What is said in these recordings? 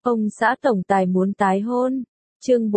Ông xã tổng tài muốn tái hôn. Chương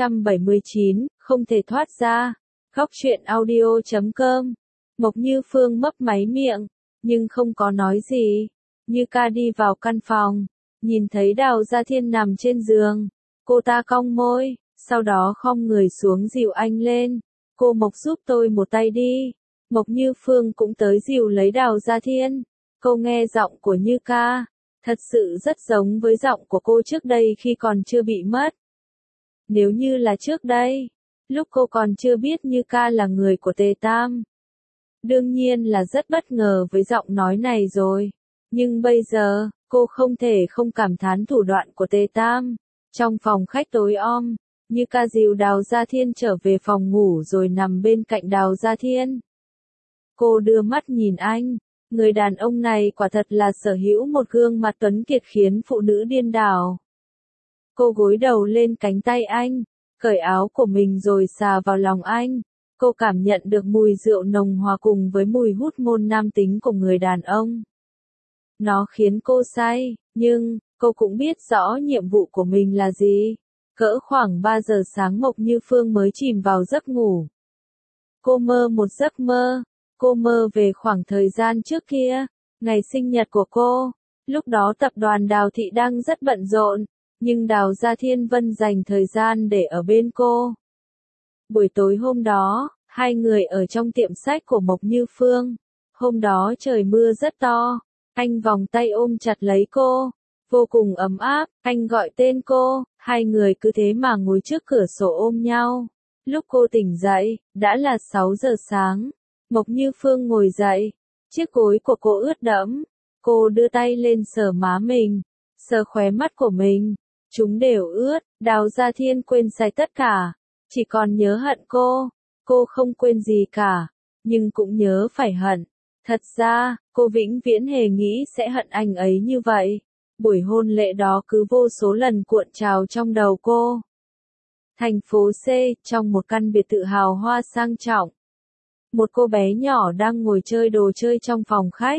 479, không thể thoát ra. Góc truyện audio.com. Mộc Như Phương mấp máy miệng, nhưng không có nói gì. Như Ca đi vào căn phòng, nhìn thấy Đào Gia Thiên nằm trên giường. Cô ta cong môi, sau đó khom người xuống dìu anh lên. Cô Mộc giúp tôi một tay đi. Mộc Như Phương cũng tới dìu lấy Đào Gia Thiên. Cô nghe giọng của Như Ca, thật sự rất giống với giọng của cô trước đây khi còn chưa bị mất. Nếu như là trước đây, lúc cô còn chưa biết Như Ca là người của Tề Tam, đương nhiên là rất bất ngờ với giọng nói này rồi. Nhưng bây giờ, cô không thể không cảm thán thủ đoạn của Tề Tam. Trong phòng khách tối om, Như Ca dìu Đào Gia Thiên trở về phòng ngủ rồi nằm bên cạnh Đào Gia Thiên. Cô đưa mắt nhìn anh, người đàn ông này quả thật là sở hữu một gương mặt tuấn kiệt khiến phụ nữ điên đảo. Cô gối đầu lên cánh tay anh, cởi áo của mình rồi xà vào lòng anh. Cô cảm nhận được mùi rượu nồng hòa cùng với mùi hút môn nam tính của người đàn ông. Nó khiến cô say, nhưng cô cũng biết rõ nhiệm vụ của mình là gì. Cỡ khoảng 3 giờ sáng Mộc Như Phương mới chìm vào giấc ngủ. Cô mơ một giấc mơ. Cô mơ về khoảng thời gian trước kia, ngày sinh nhật của cô. Lúc đó tập đoàn Đào Thị đang rất bận rộn, nhưng Đào Gia Thiên vẫn dành thời gian để ở bên cô. Buổi tối hôm đó, hai người ở trong tiệm sách của Mộc Như Phương. Hôm đó trời mưa rất to, anh vòng tay ôm chặt lấy cô, vô cùng ấm áp, anh gọi tên cô, hai người cứ thế mà ngồi trước cửa sổ ôm nhau. Lúc cô tỉnh dậy, đã là 6 giờ sáng. Mộc Như Phương ngồi dậy, chiếc gối của cô ướt đẫm, cô đưa tay lên sờ má mình, sờ khóe mắt của mình, chúng đều ướt. Đào Gia Thiên quên sạch tất cả, chỉ còn nhớ hận cô không quên gì cả, nhưng cũng nhớ phải hận. Thật ra, cô vĩnh viễn hề nghĩ sẽ hận anh ấy như vậy. Buổi hôn lễ đó cứ vô số lần cuộn trào trong đầu cô. Thành phố C, trong một căn biệt thự hào hoa sang trọng. Một cô bé nhỏ đang ngồi chơi đồ chơi trong phòng khách.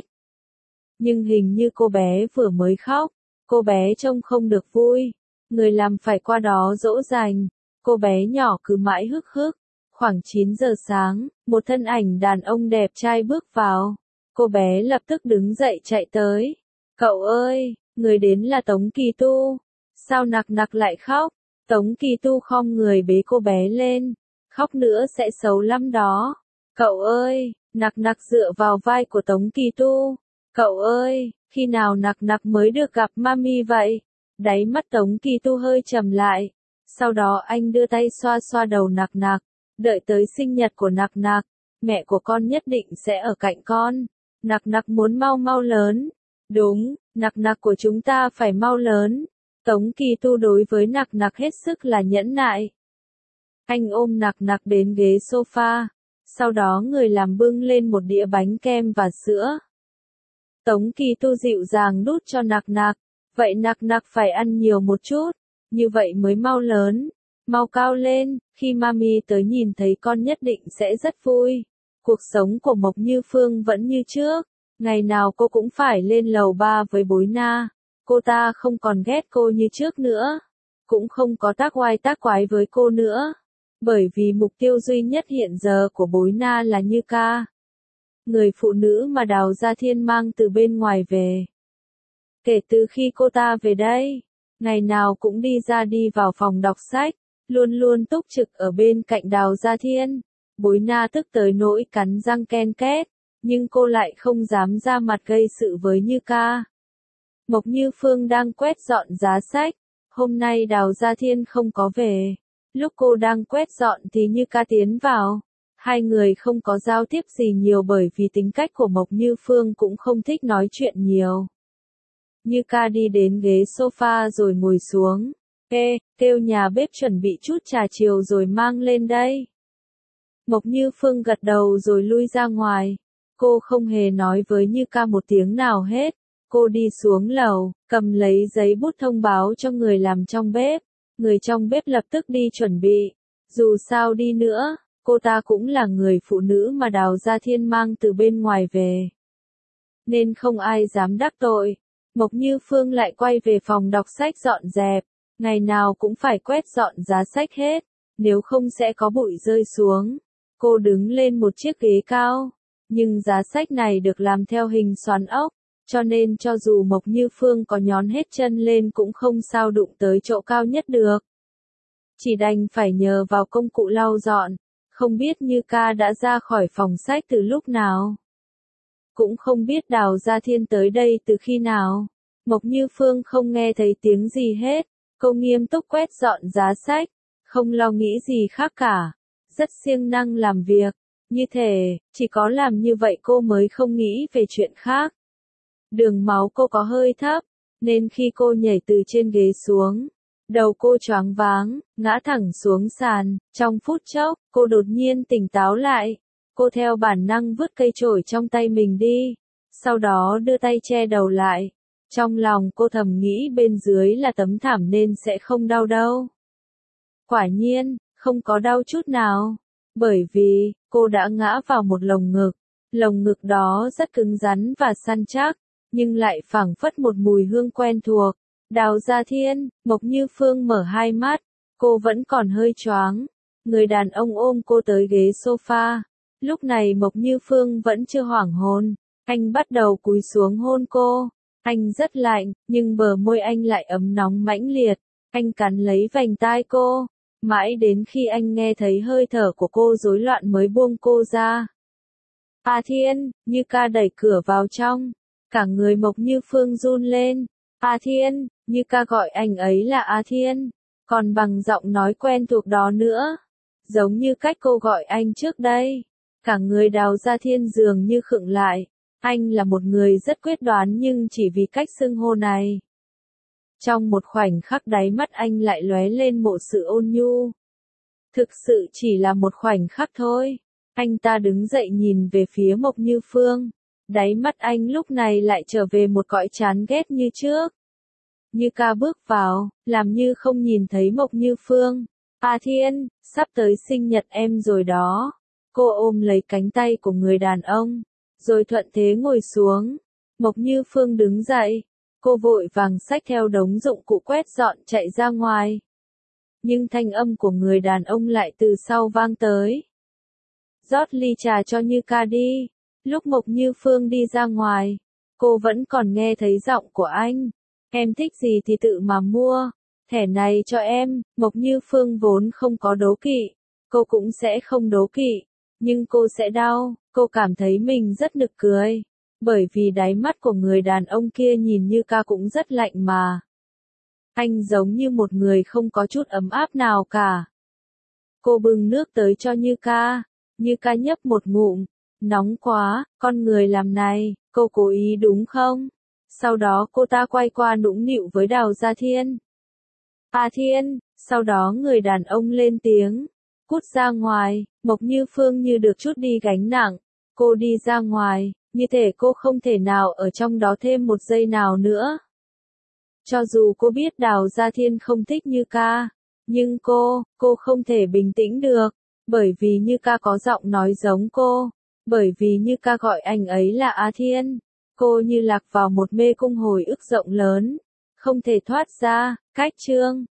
Nhưng hình như cô bé vừa mới khóc. Cô bé trông không được vui. Người làm phải qua đó dỗ dành. Cô bé nhỏ cứ mãi hức hức. Khoảng 9 giờ sáng, một thân ảnh đàn ông đẹp trai bước vào. Cô bé lập tức đứng dậy chạy tới. Cậu ơi, người đến là Tống Kỳ Tu. Sao nặc nặc lại khóc? Tống Kỳ Tu khom người bế cô bé lên. Khóc nữa sẽ xấu lắm đó. Cậu ơi, nặc nặc dựa vào vai của Tống Kỳ Tu. Cậu ơi, khi nào nặc nặc mới được gặp mami vậy? Đáy mắt Tống Kỳ Tu hơi trầm lại. Sau đó anh đưa tay xoa xoa đầu nặc nặc. Đợi tới sinh nhật của nặc nặc, mẹ của con nhất định sẽ ở cạnh con. Nặc nặc muốn mau mau lớn. Đúng, nặc nặc của chúng ta phải mau lớn. Tống Kỳ Tu đối với nặc nặc hết sức là nhẫn nại. Anh ôm nặc nặc đến ghế sofa. Sau đó người làm bưng lên một đĩa bánh kem và sữa. Tống Kỳ Tu dịu dàng đút cho nặc nặc. Vậy nặc nặc phải ăn nhiều một chút. Như vậy mới mau lớn. Mau cao lên, khi mami tới nhìn thấy con nhất định sẽ rất vui. Cuộc sống của Mộc Như Phương vẫn như trước. Ngày nào cô cũng phải lên lầu 3 với Bối Na. Cô ta không còn ghét cô như trước nữa. Cũng không có tác oai tác quái với cô nữa. Bởi vì mục tiêu duy nhất hiện giờ của Bối Na là Như Ca. Người phụ nữ mà Đào Gia Thiên mang từ bên ngoài về. Kể từ khi cô ta về đây, ngày nào cũng đi ra đi vào phòng đọc sách, luôn luôn túc trực ở bên cạnh Đào Gia Thiên. Bối Na tức tới nỗi cắn răng ken két, nhưng cô lại không dám ra mặt gây sự với Như Ca. Mộc Như Phương đang quét dọn giá sách, hôm nay Đào Gia Thiên không có về. Lúc cô đang quét dọn thì Như Ca tiến vào. Hai người không có giao tiếp gì nhiều bởi vì tính cách của Mộc Như Phương cũng không thích nói chuyện nhiều. Như Ca đi đến ghế sofa rồi ngồi xuống. Kêu nhà bếp chuẩn bị chút trà chiều rồi mang lên đây. Mộc Như Phương gật đầu rồi lui ra ngoài. Cô không hề nói với Như Ca một tiếng nào hết. Cô đi xuống lầu, cầm lấy giấy bút thông báo cho người làm trong bếp. Người trong bếp lập tức đi chuẩn bị. Dù sao đi nữa, cô ta cũng là người phụ nữ mà Đào Gia Thiên mang từ bên ngoài về. Nên không ai dám đắc tội. Mộc Như Phương lại quay về phòng đọc sách dọn dẹp, ngày nào cũng phải quét dọn giá sách hết, nếu không sẽ có bụi rơi xuống. Cô đứng lên một chiếc ghế cao, nhưng giá sách này được làm theo hình xoắn ốc, cho nên cho dù Mộc Như Phương có nhón hết chân lên cũng không sao đụng tới chỗ cao nhất được. Chỉ đành phải nhờ vào công cụ lau dọn, không biết Như Ca đã ra khỏi phòng sách từ lúc nào. Cũng không biết Đào Gia Thiên tới đây từ khi nào. Mộc Như Phương không nghe thấy tiếng gì hết, cô nghiêm túc quét dọn giá sách, không lo nghĩ gì khác cả, rất siêng năng làm việc, như thể, chỉ có làm như vậy cô mới không nghĩ về chuyện khác. Đường máu cô có hơi thấp, nên khi cô nhảy từ trên ghế xuống, đầu cô choáng váng, ngã thẳng xuống sàn, trong phút chốc, cô đột nhiên tỉnh táo lại. Cô theo bản năng vứt cây chổi trong tay mình đi, sau đó đưa tay che đầu lại. Trong lòng cô thầm nghĩ bên dưới là tấm thảm nên sẽ không đau đâu. Quả nhiên, không có đau chút nào, bởi vì, cô đã ngã vào một lồng ngực đó rất cứng rắn và săn chắc, nhưng lại phảng phất một mùi hương quen thuộc. Đào Gia Thiên, Mộc Như Phương mở hai mắt, cô vẫn còn hơi choáng. Người đàn ông ôm cô tới ghế sofa. Lúc này Mộc Như Phương vẫn chưa hoảng hồn, anh bắt đầu cúi xuống hôn cô. Anh rất lạnh, nhưng bờ môi anh lại ấm nóng mãnh liệt. Anh cắn lấy vành tai cô, mãi đến khi anh nghe thấy hơi thở của cô rối loạn mới buông cô ra. A Thiên, Như Ca đẩy cửa vào trong, cả người Mộc Như Phương run lên. A Thiên, Như Ca gọi anh ấy là A Thiên, còn bằng giọng nói quen thuộc đó nữa, giống như cách cô gọi anh trước đây. Cả người Đào Gia Thiên dường như khựng lại. Anh là một người rất quyết đoán nhưng chỉ vì cách xưng hô này. Trong một khoảnh khắc đáy mắt anh lại lóe lên một sự ôn nhu. Thực sự chỉ là một khoảnh khắc thôi. Anh ta đứng dậy nhìn về phía Mộc Như Phương. Đáy mắt anh lúc này lại trở về một cõi chán ghét như trước. Như Ca bước vào, làm như không nhìn thấy Mộc Như Phương. A Thiên, sắp tới sinh nhật em rồi đó. Cô ôm lấy cánh tay của người đàn ông, rồi thuận thế ngồi xuống. Mộc Như Phương đứng dậy, cô vội vàng xách theo đống dụng cụ quét dọn chạy ra ngoài. Nhưng thanh âm của người đàn ông lại từ sau vang tới. Rót ly trà cho Như Ca đi. Lúc Mộc Như Phương đi ra ngoài, cô vẫn còn nghe thấy giọng của anh. Em thích gì thì tự mà mua, thẻ này cho em. Mộc Như Phương vốn không có đố kỵ, cô cũng sẽ không đố kỵ, nhưng cô sẽ đau. Cô cảm thấy mình rất nực cười, bởi vì đáy mắt của người đàn ông kia nhìn Như Ca cũng rất lạnh mà. Anh giống như một người không có chút ấm áp nào cả. Cô bưng nước tới cho Như Ca. Như Ca nhấp một ngụm. Nóng quá, con người làm này, cô cố ý đúng không? Sau đó cô ta quay qua nũng nịu với Đào Gia Thiên. A Thiên, sau đó người đàn ông lên tiếng. Cút ra ngoài. Mộc Như Phương như được trút đi gánh nặng. Cô đi ra ngoài, như thể cô không thể nào ở trong đó thêm một giây nào nữa. Cho dù cô biết Đào Gia Thiên không thích Như Ca, nhưng cô không thể bình tĩnh được, bởi vì Như Ca có giọng nói giống cô, bởi vì Như Ca gọi anh ấy là A Thiên. Cô như lạc vào một mê cung hồi ức rộng lớn, không thể thoát ra. Cách chương